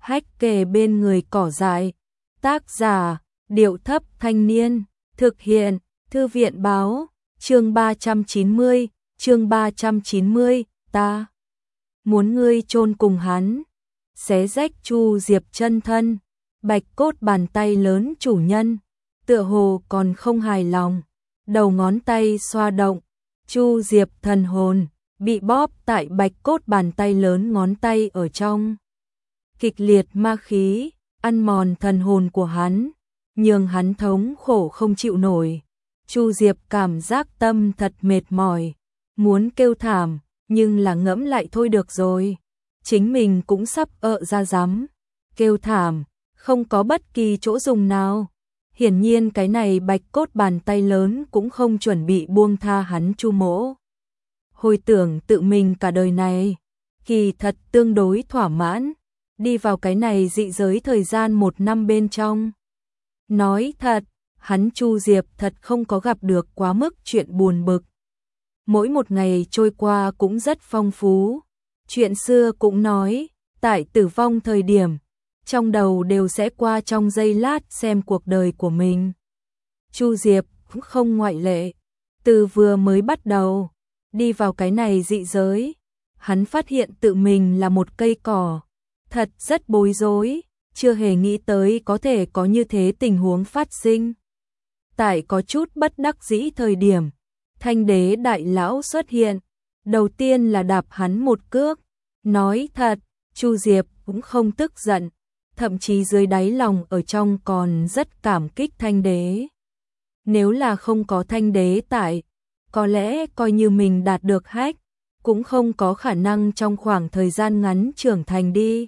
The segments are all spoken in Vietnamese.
hách kề bên người cỏ dại. Tác giả, Điệu Thấp Thanh Niên, thực hiện, Thư viện Báo, chương 390, ta muốn ngươi chôn cùng hắn. Xé rách Chu Diệp chân thân, bạch cốt bàn tay lớn chủ nhân, tựa hồ còn không hài lòng, đầu ngón tay xoa động, Chu Diệp thần hồn bị bóp tại bạch cốt bàn tay lớn ngón tay ở trong. Kịch liệt ma khí, ăn mòn thần hồn của hắn, nhường hắn thống khổ không chịu nổi. Chu Diệp cảm giác tâm thật mệt mỏi, muốn kêu thảm, nhưng là ngẫm lại thôi được rồi. Chính mình cũng sắp ra rắm, kêu thảm, không có bất kỳ chỗ dùng nào. Hiển nhiên cái này bạch cốt bàn tay lớn cũng không chuẩn bị buông tha hắn Chu Mỗ. Hồi tưởng tự mình cả đời này, kỳ thật tương đối thỏa mãn, đi vào cái này dị giới thời gian 1 năm bên trong. Nói thật, hắn Chu Diệp thật không có gặp được quá mức chuyện buồn bực. Mỗi một ngày trôi qua cũng rất phong phú. Chuyện xưa cũng nói, tại tử vong thời điểm, trong đầu đều sẽ qua trong giây lát xem cuộc đời của mình. Chu Diệp cũng không ngoại lệ. Từ vừa mới bắt đầu, đi vào cái này dị giới, hắn phát hiện tự mình là một cây cỏ. Thật rất bối rối, chưa hề nghĩ tới có thể có như thế tình huống phát sinh. Tại có chút bất đắc dĩ thời điểm, Thanh Đế đại lão xuất hiện, đầu tiên là đạp hắn một cước. Nói thật, Chu Diệp cũng không tức giận, thậm chí dưới đáy lòng ở trong còn rất cảm kích Thanh Đế. Nếu là không có Thanh Đế tại, có lẽ coi như mình đạt được hách, cũng không có khả năng trong khoảng thời gian ngắn trưởng thành đi.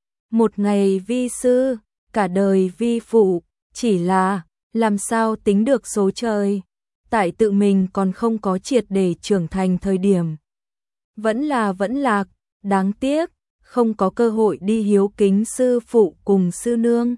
Một ngày vi sư, cả đời vi phụ, chỉ là làm sao tính được số trời, tại tự mình còn không có triệt để trưởng thành thời điểm. Vẫn lạc, đáng tiếc, không có cơ hội đi hiếu kính sư phụ cùng sư nương.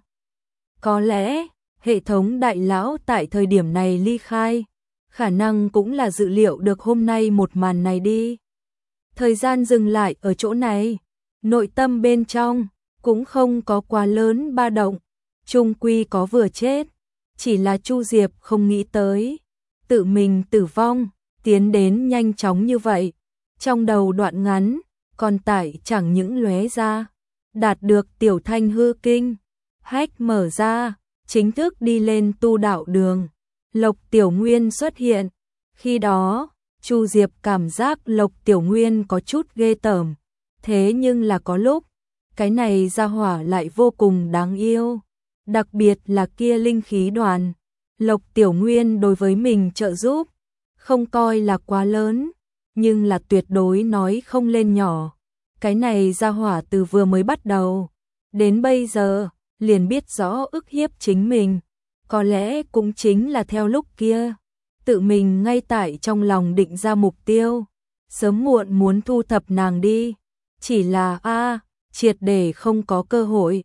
Có lẽ, hệ thống đại lão tại thời điểm này ly khai, khả năng cũng là dự liệu được hôm nay một màn này đi. Thời gian dừng lại ở chỗ này, nội tâm bên trong cũng không có quá lớn ba động, chung quy có vừa chết, chỉ là Chu Diệp không nghĩ tới, tự mình tử vong, tiến đến nhanh chóng như vậy. Trong đầu đoạn ngắn, còn tải chẳng những lóe ra, đạt được tiểu thanh hư kinh, hách mở ra, chính thức đi lên tu đạo đường. Lộc Tiểu Nguyên xuất hiện, khi đó, Chu Diệp cảm giác Lộc Tiểu Nguyên có chút ghê tởm, thế nhưng là có lúc, cái này ra hỏa lại vô cùng đáng yêu, đặc biệt là kia linh khí đoàn. Lộc Tiểu Nguyên đối với mình trợ giúp, không coi là quá lớn, nhưng là tuyệt đối nói không lên nhỏ. Cái này ra hỏa từ vừa mới bắt đầu, đến bây giờ, liền biết rõ ức hiếp chính mình, có lẽ cũng chính là theo lúc kia. Tự mình ngay tại trong lòng định ra mục tiêu, sớm muộn muốn thu thập nàng đi, chỉ là triệt để không có cơ hội.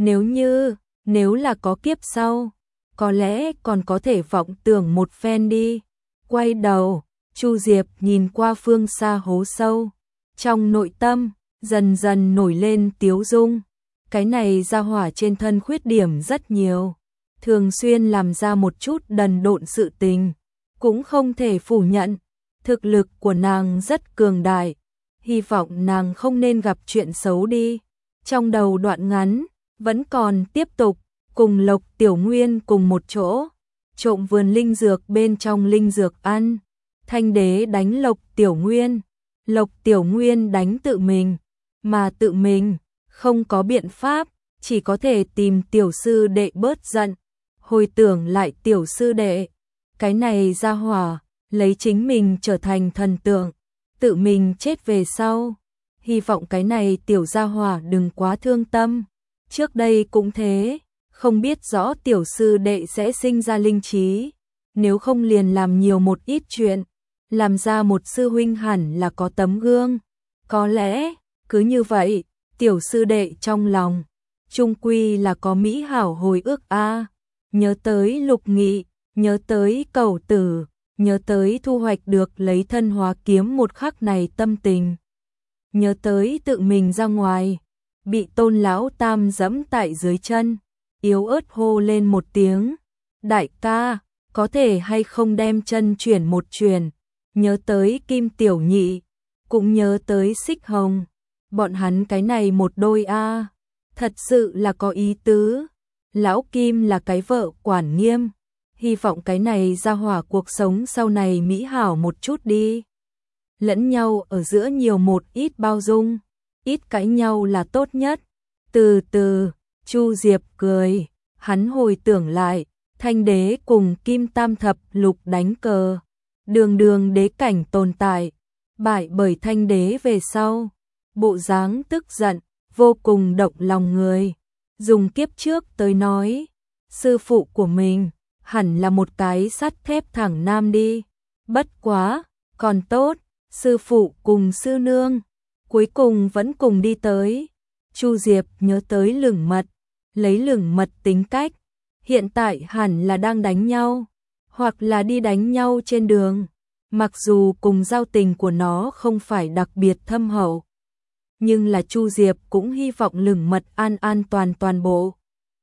Nếu là có kiếp sau, có lẽ còn có thể vọng tưởng một phen đi. Quay đầu, Chu Diệp nhìn qua phương xa hố sâu, trong nội tâm dần dần nổi lên tiếu dung. Cái này ra hỏa trên thân khuyết điểm rất nhiều, thường xuyên làm ra một chút đần độn sự tình, cũng không thể phủ nhận, thực lực của nàng rất cường đại, hy vọng nàng không nên gặp chuyện xấu đi. Trong đầu đoạn ngắn, vẫn còn tiếp tục, cùng Lộc Tiểu Nguyên cùng một chỗ, trộm vườn linh dược bên trong linh dược ăn. Thanh Đế đánh Lộc Tiểu Nguyên, Lộc Tiểu Nguyên đánh tự mình, mà tự mình không có biện pháp, chỉ có thể tìm tiểu sư đệ bớt giận. Hồi tưởng lại tiểu sư đệ, cái này ra hỏa, lấy chính mình trở thành thần tượng, tự mình chết về sau, hy vọng cái này tiểu gia hỏa đừng quá thương tâm. Trước đây cũng thế, không biết rõ tiểu sư đệ sẽ sinh ra linh trí, nếu không liền làm nhiều một ít chuyện, làm ra một sư huynh hẳn là có tấm gương. Có lẽ, cứ như vậy, tiểu sư đệ trong lòng, chung quy là có mỹ hảo hồi ức nhớ tới Lục Nghị, nhớ tới Cẩu Tử, nhớ tới thu hoạch được lấy thân hóa kiếm một khắc này tâm tình. Nhớ tới tự mình ra ngoài, bị Tôn lão tam giẫm tại dưới chân, yếu ớt hô lên một tiếng, đại ca, có thể hay không đem chân chuyển một chuyển, nhớ tới Kim Tiểu Nhị, cũng nhớ tới Xích Hồng, bọn hắn cái này một đôi a, thật sự là có ý tứ. Lão Kim là cái vợ quản nghiêm, hy vọng cái này gia hỏa cuộc sống sau này mỹ hảo một chút đi. Lẫn nhau ở giữa nhiều một ít bao dung, ít cãi nhau là tốt nhất. Từ từ, Chu Diệp cười, hắn hồi tưởng lại, Thanh Đế cùng Kim Tam Thập Lục đánh cờ, đường đường đế cảnh tồn tại, bại bởi Thanh Đế về sau, bộ dáng tức giận, vô cùng động lòng người. Dùng kiếp trước tới nói, sư phụ của mình hẳn là một cái sắt thép thẳng nam đi. Bất quá, còn tốt, sư phụ cùng sư nương cuối cùng vẫn cùng đi tới. Chu Diệp nhớ tới Lửng Mật, lấy Lửng Mật tính cách, hiện tại hẳn là đang đánh nhau, hoặc là đi đánh nhau trên đường. Mặc dù cùng giao tình của nó không phải đặc biệt thâm hậu, nhưng là Chu Diệp cũng hy vọng Lửng Mật an an toàn bộ.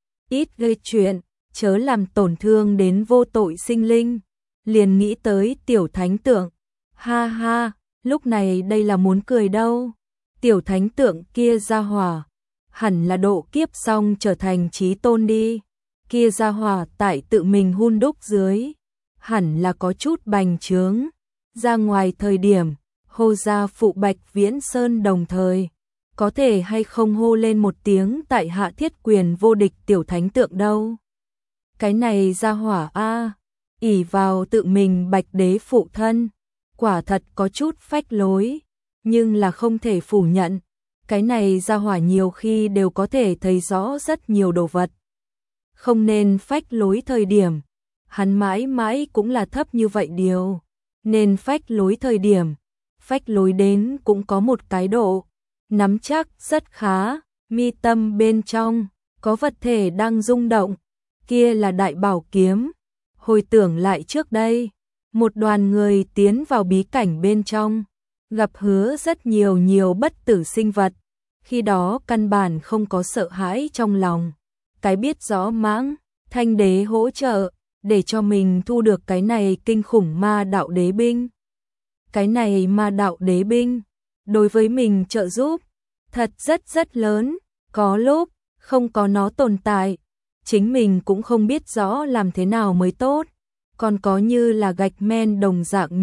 Ít gây chuyện, chớ làm tổn thương đến vô tội sinh linh. Liền nghĩ tới Tiểu Thánh Tượng. Ha ha, lúc này đây là muốn cười đâu. Tiểu Thánh Tượng kia ra hỏa, hẳn là độ kiếp xong trở thành chí tôn đi. Kia ra hỏa tại tự mình hun đúc dưới, hẳn là có chút bành trướng. Ra ngoài thời điểm, hô ra phụ Bạch Viễn Sơn đồng thời, có thể hay không hô lên một tiếng tại hạ thiết quyền vô địch Tiểu Thánh Tượng đâu. Cái này ra hỏa a, ỷ vào tự mình Bạch Đế phụ thân, quả thật có chút phách lối, nhưng là không thể phủ nhận, cái này ra hỏa nhiều khi đều có thể thấy rõ rất nhiều đồ vật. Không nên phách lối thời điểm, hắn mãi mãi cũng là thấp như vậy điều, nên phách lối thời điểm, phách lối đến cũng có một cái độ, nắm chắc rất khá, mi tâm bên trong, có vật thể đang rung động, kia là đại bảo kiếm. Hồi tưởng lại trước đây, một đoàn người tiến vào bí cảnh bên trong, gặp hứa rất nhiều bất tử sinh vật, khi đó căn bản không có sợ hãi trong lòng, cái biết rõ mãng, Thanh Đế hỗ trợ, để cho mình thu được cái này kinh khủng ma đạo đế binh. Cái này ma đạo đế binh, đối với mình trợ giúp, thật rất lớn, có lúc, không có nó tồn tại, chính mình cũng không biết rõ làm thế nào mới tốt. Còn có như là gạch men đồng dạng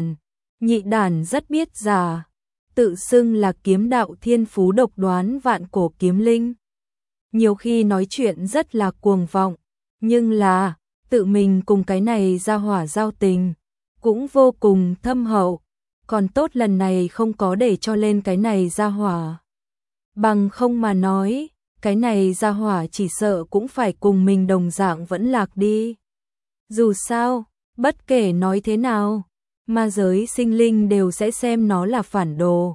nhị đàn rất biết giả, tự xưng là kiếm đạo thiên phú độc đoán vạn cổ kiếm linh. Nhiều khi nói chuyện rất là cuồng vọng, nhưng là, tự mình cùng cái này ra hỏa giao tình, cũng vô cùng thâm hậu, còn tốt lần này không có để cho lên cái này ra hỏa. Bằng không mà nói, cái này ra hỏa chỉ sợ cũng phải cùng mình đồng dạng vẫn lạc đi. Dù sao, bất kể nói thế nào, ma giới sinh linh đều sẽ xem nó là phản đồ.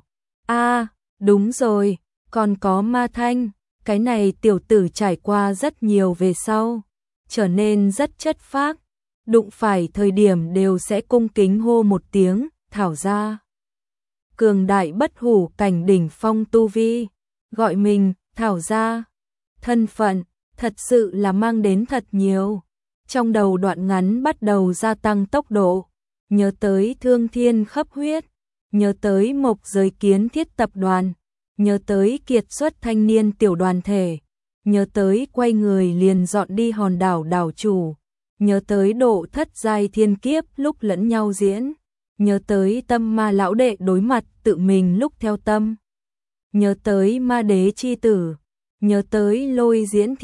Đúng rồi, còn có Ma Thanh, cái này tiểu tử trải qua rất nhiều về sau, trở nên rất chất phác, đụng phải thời điểm đều sẽ cung kính hô một tiếng, thảo ra. Cường đại bất hủ cảnh đỉnh phong tu vi, gọi mình, thảo ra. Thân phận, thật sự là mang đến thật nhiều. Trong đầu đoạn ngắn bắt đầu gia tăng tốc độ, nhớ tới Thương Thiên Khắp Huyết, nhớ tới Mộc Giới Kiến Thiết tập đoàn, nhớ tới kiệt xuất thanh niên tiểu đoàn thể, nhớ tới quay người liền dọn đi hòn đảo đảo chủ, nhớ tới độ thất giai thiên kiếp lúc lẫn nhau diễn, nhớ tới Tâm Ma lão đệ đối mặt tự mình lúc theo tâm, nhớ tới Ma Đế chi tử, nhớ tới Lôi Diễn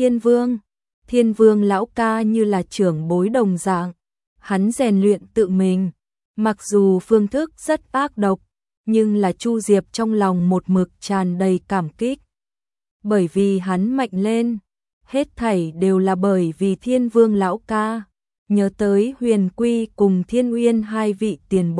Thiên Vương lão ca như là trưởng bối đồng dạng, hắn rèn luyện tự mình, mặc dù phương thức rất ác độc, nhưng là Chu Diệp trong lòng một mực tràn đầy cảm kích. Bởi vì hắn mạnh lên, hết thảy đều là bởi vì Thiên Vương lão ca, nhớ tới Huyền Quy cùng Thiên Uyên hai vị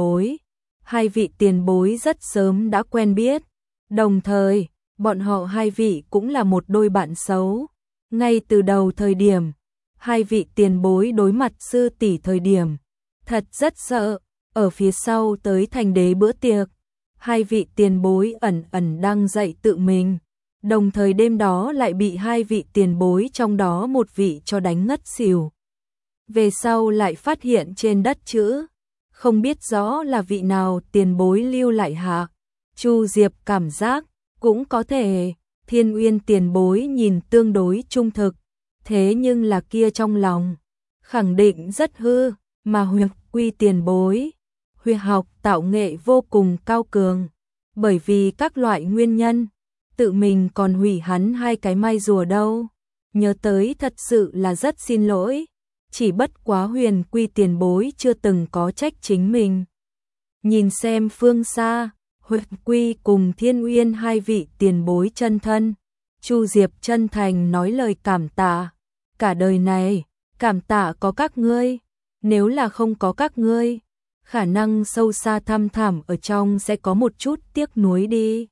tiền bối rất sớm đã quen biết, đồng thời, bọn họ hai vị cũng là một đôi bạn xấu. Ngay từ đầu thời điểm, hai vị tiền bối đối mặt sư tỷ thời điểm, thật rất sợ, ở phía sau tới thành đế bữa tiệc, hai vị tiền bối ẩn đang dạy tự mình, đồng thời đêm đó lại bị hai vị tiền bối trong đó một vị cho đánh ngất xỉu. Về sau lại phát hiện trên đất chữ, không biết rõ là vị nào tiền bối lưu lại hạ. Chu Diệp cảm giác, cũng có thể, Thiên Uyên tiền bối nhìn tương đối trung thực, thế nhưng là kia trong lòng, khẳng định rất hư, mà Huyệt Quy tiền bối, huyệt học tạo nghệ vô cùng cao cường, bởi vì các loại nguyên nhân, tự mình còn hủy hắn hai cái mai rùa đâu. Nhớ tới thật sự là rất xin lỗi, chỉ bất quá Huyền Quy tiền bối chưa từng có trách chính mình. Nhìn xem phương xa, Huyệt Quy cùng Thiên Uyên hai vị tiền bối chân thân, Chu Diệp chân thành nói lời cảm tạ, cả đời này, cảm tạ có các ngươi, nếu là không có các ngươi, khả năng sâu xa thăm thẳm ở trong sẽ có một chút tiếc nuối đi.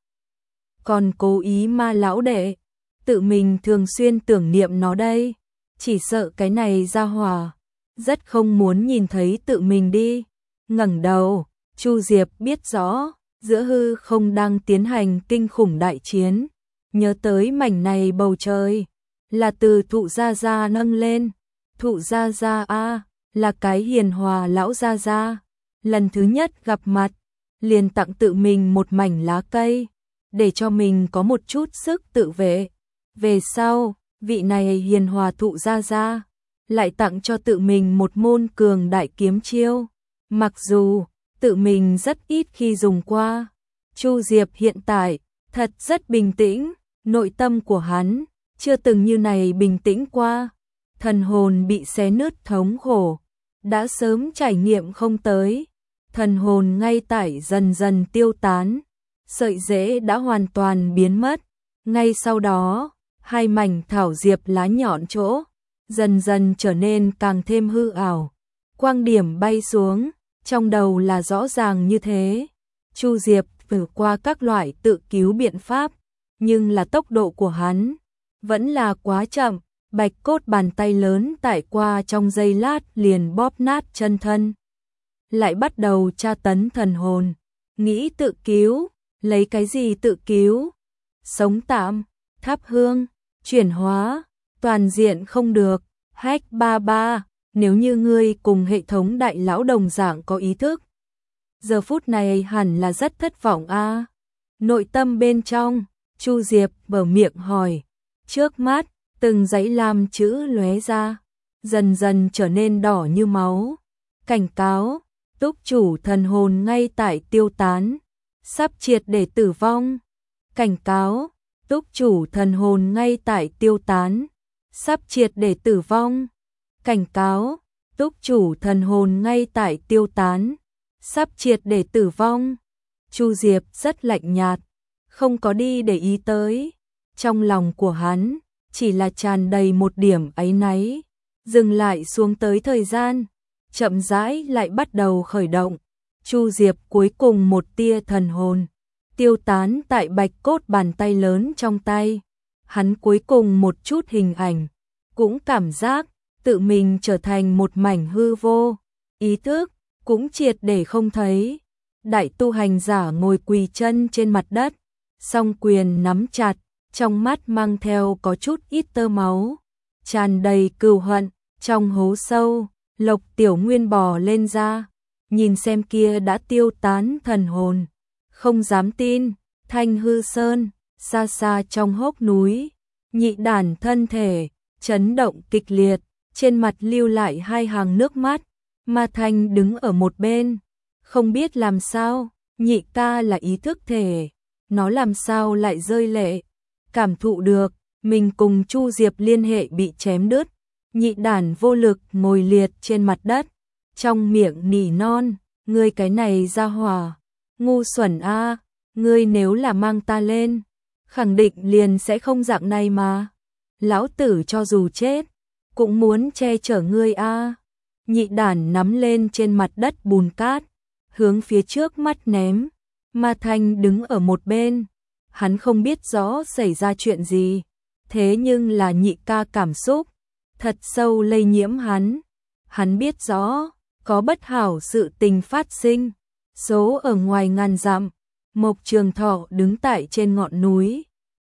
Còn cố ý ma lão đệ, tự mình thường xuyên tưởng niệm nó đây, chỉ sợ cái này ra hỏa, rất không muốn nhìn thấy tự mình đi. Ngẩng đầu, Chu Diệp biết rõ, giữa hư không đang tiến hành kinh khủng đại chiến, nhớ tới mảnh này bầu trời, là từ Thụ Gia Gia nâng lên, Thụ Gia Gia a, là cái hiền hòa lão gia gia, lần thứ nhất gặp mặt, liền tặng tự mình một mảnh lá cây, để cho mình có một chút sức tự vệ. Về sau, vị này hiền hòa Thụ Gia Gia lại tặng cho tự mình một môn cường đại kiếm chiêu, mặc dù tự mình rất ít khi dùng qua. Chu Diệp hiện tại thật rất bình tĩnh, nội tâm của hắn chưa từng như này bình tĩnh qua, thần hồn bị xé nứt thống khổ, đã sớm trải nghiệm không tới, thần hồn ngay tại dần dần tiêu tán, sợi rễ đã hoàn toàn biến mất, ngay sau đó, hai mảnh thảo diệp lá nhọn chỗ, dần dần trở nên càng thêm hư ảo, quang điểm bay xuống, trong đầu là rõ ràng như thế. Chu Diệp thử qua các loại tự cứu biện pháp, nhưng là tốc độ của hắn vẫn là quá chậm, bạch cốt bàn tay lớn tải qua trong giây lát liền bóp nát chân thân. Lại bắt đầu tra tấn thần hồn, nghĩ tự cứu, lấy cái gì tự cứu? Sống tạm, thắp hương, chuyển hóa, toàn diện không được, Hách ba ba, nếu như ngươi cùng hệ thống đại lão đồng dạng có ý thức, giờ phút này hẳn là rất thất vọng a. Nội tâm bên trong, Chu Diệp mở miệng hỏi, trước mắt, từng dãy lam chữ lóe ra, dần dần trở nên đỏ như máu. Cảnh cáo, túc chủ thần hồn ngay tại tiêu tán, sắp triệt để tử vong. Cảnh cáo, túc chủ thần hồn ngay tại tiêu tán, sắp triệt để tử vong. Cảnh cáo, túc chủ thần hồn ngay tại tiêu tán, sắp triệt để tử vong. Chu Diệp rất lạnh nhạt, không có đi để ý tới. Trong lòng của hắn, chỉ là tràn đầy một điểm áy náy, dừng lại xuống tới thời gian, chậm rãi lại bắt đầu khởi động. Chu Diệp cuối cùng một tia thần hồn, tiêu tán tại bạch cốt bàn tay lớn trong tay. Hắn cuối cùng một chút hình ảnh, cũng cảm giác tự mình trở thành một mảnh hư vô, ý thức cũng triệt để không thấy. Đại tu hành giả ngồi quỳ chân trên mặt đất, song quyền nắm chặt, trong mắt mang theo có chút ít tơ máu, tràn đầy cừu hận. Trong hố sâu, Lộc Tiểu Nguyên bò lên ra, nhìn xem kia đã tiêu tán thần hồn, không dám tin. Thanh Hư Sơn, xa xa trong hốc núi, Nhị Đản thân thể chấn động kịch liệt, trên mặt lưu lại hai hàng nước mắt. Ma Thanh đứng ở một bên, không biết làm sao, nhị ca là ý thức thể, nó làm sao lại rơi lệ, cảm thụ được mình cùng Chu Diệp liên hệ bị chém đứt. Nhị Đản vô lực ngồi liệt trên mặt đất, trong miệng nỉ non, ngươi cái này ra hỏa, ngu xuẩn a, ngươi nếu là mang ta lên, khẳng định liền sẽ không dạng này mà. Lão tử cho dù chết, cũng muốn che chở ngươi a. Nhị Đản nắm lên trên mặt đất bùn cát, hướng phía trước mắt ném. Ma Thanh đứng ở một bên, hắn không biết rõ xảy ra chuyện gì, thế nhưng là nhị ca cảm xúc thật sâu lây nhiễm hắn. Hắn biết rõ, có bất hảo sự tình phát sinh. Số ở ngoài ngàn dặm, Mộc Trường Thọ đứng tại trên ngọn núi,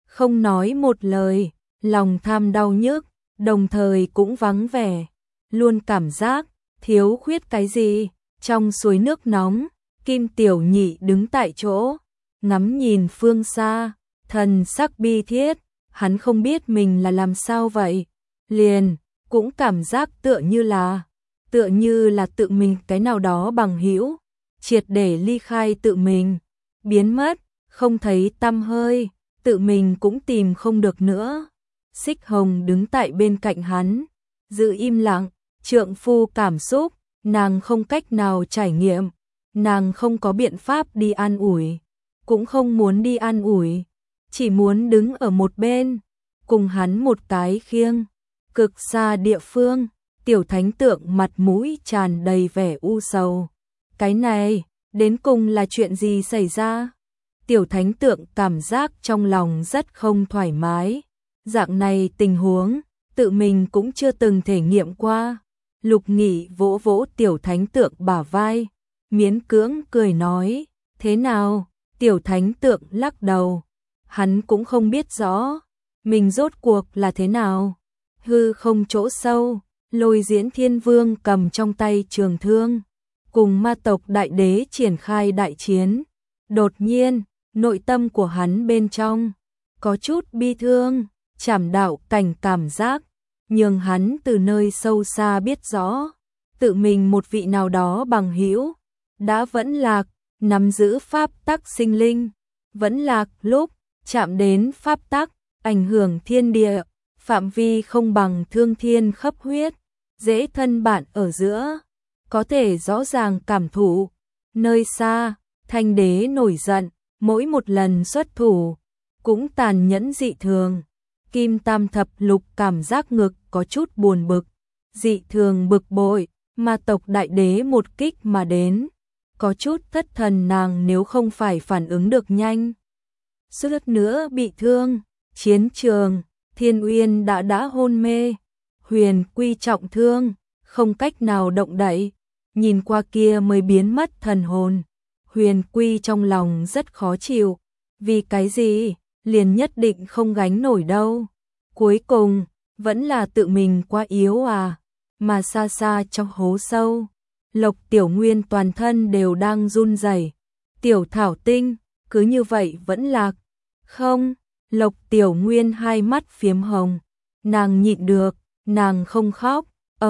không nói một lời, lòng tham đau nhức, đồng thời cũng vắng vẻ, luôn cảm giác thiếu khuyết cái gì. Trong suối nước nóng, Kim Tiểu Nhị đứng tại chỗ, ngắm nhìn phương xa, thần sắc bi thiết, hắn không biết mình là làm sao vậy, liền cũng cảm giác tựa như là tự mình cái nào đó bằng hữu, triệt để ly khai tự mình, biến mất, không thấy tăm hơi, tự mình cũng tìm không được nữa. Xích Hồng đứng tại bên cạnh hắn, giữ im lặng, trượng phu cảm xúc, nàng không cách nào trải nghiệm, nàng không có biện pháp đi an ủi, cũng không muốn đi an ủi, chỉ muốn đứng ở một bên, cùng hắn một cái khiêng. Cực xa địa phương, Tiểu Thánh Tượng mặt mũi tràn đầy vẻ u sầu. Cái này, đến cùng là chuyện gì xảy ra? Tiểu Thánh Tượng cảm giác trong lòng rất không thoải mái. Dạng này tình huống, tự mình cũng chưa từng thể nghiệm qua. Lục Nghị vỗ vỗ Tiểu Thánh Tượng bả vai, miễn cưỡng cười nói, thế nào? Tiểu Thánh Tượng lắc đầu, hắn cũng không biết rõ, mình rốt cuộc là thế nào. Hư không chỗ sâu, Lôi Diễn Thiên Vương cầm trong tay trường thương, cùng ma tộc đại đế triển khai đại chiến. Đột nhiên, nội tâm của hắn bên trong có chút bi thương, trảm đạo cảnh cảm giác, nhưng hắn từ nơi sâu xa biết rõ, tự mình một vị nào đó bằng hữu đã vẫn lạc, nắm giữ pháp tắc sinh linh, vẫn lạc lúc chạm đến pháp tắc, ảnh hưởng thiên địa, phạm vi không bằng thương thiên khắp huyết, dễ thân bạn ở giữa, có thể rõ ràng cảm thụ. Nơi xa, Thanh Đế nổi giận, mỗi một lần xuất thủ cũng tàn nhẫn dị thường. Kim Tam Thập Lục cảm giác ngực có chút buồn bực, dị thường bực bội, ma tộc đại đế một kích mà đến, có chút thất thần, nàng nếu không phải phản ứng được nhanh, suýt nữa bị thương. Chiến trường, Thiên Uyên đã hôn mê, Huyền Quy trọng thương, không cách nào động đậy, nhìn qua kia mới biến mất thần hồn. Huyền Quy trong lòng rất khó chịu, vì cái gì, liền nhất định không gánh nổi đâu. Cuối cùng, vẫn là tự mình quá yếu à, mà xa xa trong hố sâu. Lộc Tiểu Nguyên toàn thân đều đang run rẩy. Tiểu Thảo Tinh, cứ như vậy vẫn lạc. Không, Lộc Tiểu Nguyên hai mắt phiếm hồng. Nàng nhịn được, nàng không khóc,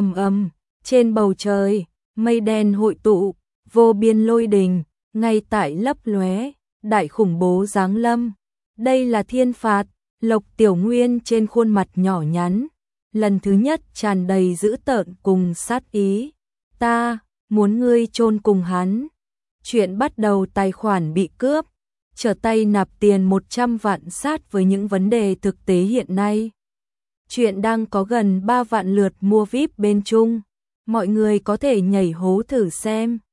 trên bầu trời, mây đen hội tụ, vô biên lôi đình, ngay tại lấp lóe, đại khủng bố giáng lâm. Đây là thiên phạt. Lộc Tiểu Nguyên trên khuôn mặt nhỏ nhắn, lần thứ nhất tràn đầy dữ tợn cùng sát ý. Ta muốn ngươi chôn cùng hắn. Chuyện bắt đầu tài khoản bị cướp, trở tay nạp tiền 100 vạn sát với những vấn đề thực tế hiện nay. Chuyện đang có gần 3 vạn lượt mua VIP bên Trung. Mọi người có thể nhảy hố thử xem.